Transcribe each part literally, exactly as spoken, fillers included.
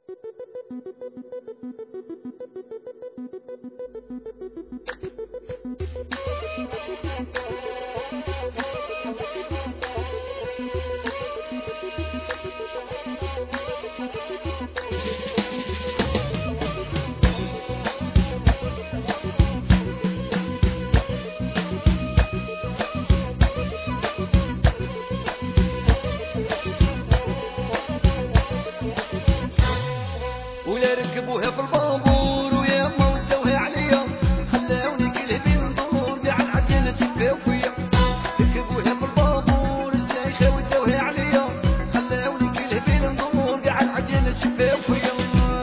ولا ركبوها في البابور ويا ما ودوها عليا، خلاوني كلهبي ندور كاع العجينة تباو فيا. ركبوها في البابور الزايخة ودوها عليا، خلاوني كلهبي ندور كاع العجينة تباو فيا.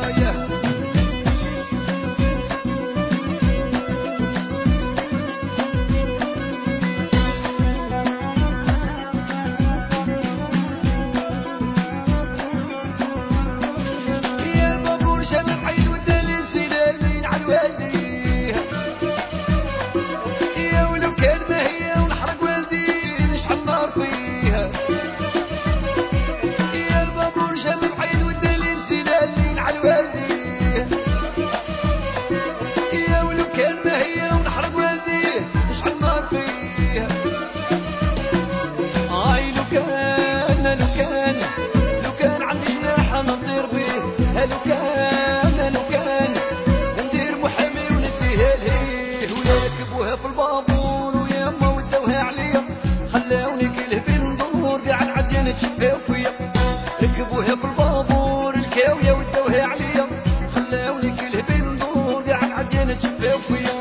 لو كان لو كان ندير محامي ونديها ليه، ولا ركبوها في البابور ويا ما ودوها عليا، خلاوني كلهبي ندور كاع العجينة تشباو فيا. ركبوها في البابور الكاوية ودوها عليا، خلاوني كلهبي ندور كاع العجينة تشباو فيا.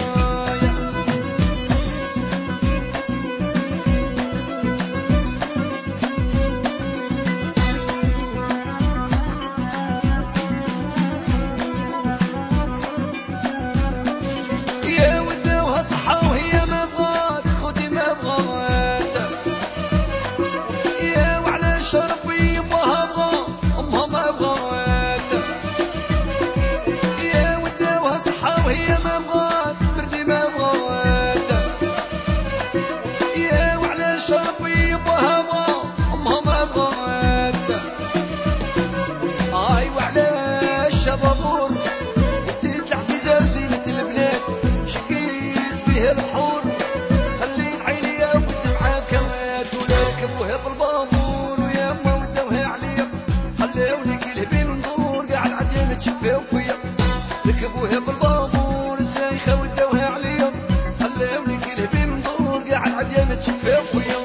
الحور خليت عيني والدمعة كوات، ولا ركبوها في البابور ويا ما ودوها عليا، خلاوني كلهبي ندور كاع العجينة تشباو فيا. ركبوها في البابور الزايخة ودوها عليا، خلاوني كلهبي ندور كاع العجينة تشباو فيا.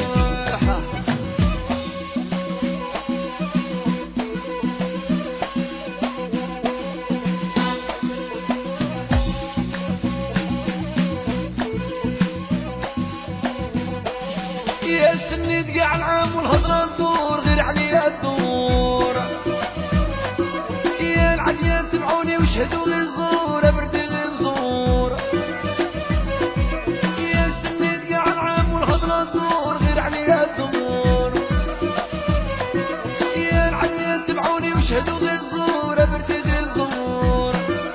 يا سنيت كاع العام والهضرة تدور غير عليا تدور، يا العديان تبعوني وشهدوا غير الزور بردي غير الزور. يا سنيت كاع العام والهضرة تدور غير عليا تدور، يا العديان تبعوني وشهدوا غير الزور بردي غير الزور.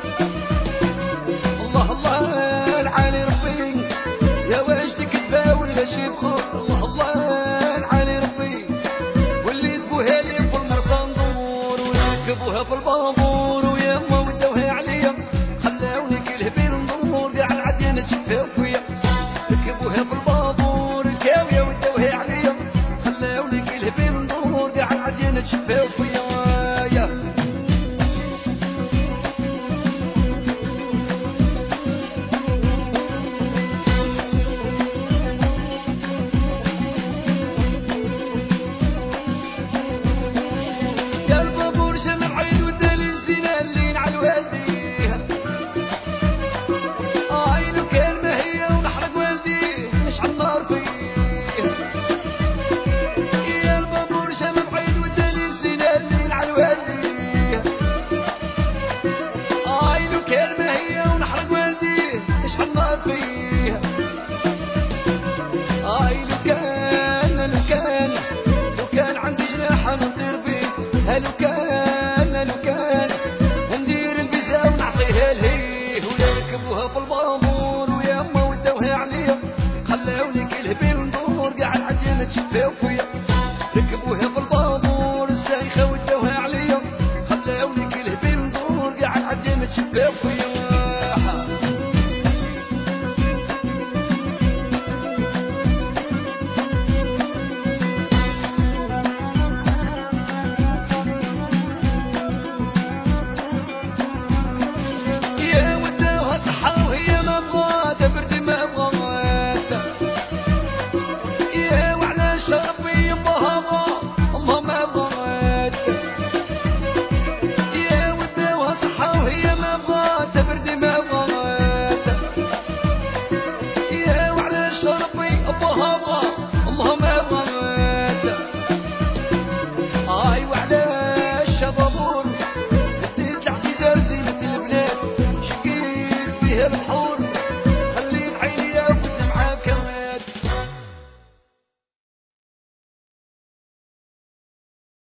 الله الله العالي ربي يا واش تكذبة ولا شي بخور. الله الله العالي ربي واللي تبوها لي في المرسى ندور، وركبوها في البابور ويا ما ودوها عليا، خلاوني كلهبي ندور كاع العجينة تشباو فيا. ركبوها في البابور الكاوية ودوها عليا، خلاوني كلهبي ندور كاع العجينة تشباو فيا. لو كان لو كان ندير البيزا ونعطيها لهيه، ولا ركبوها في البابور ويا ما ودوها عليا، خلاوني كلهبي ندور كاع العجينة تشباو فيا. ركبوها في البابور الزايخة ودوها عليا، خلاوني كلهبي متشبه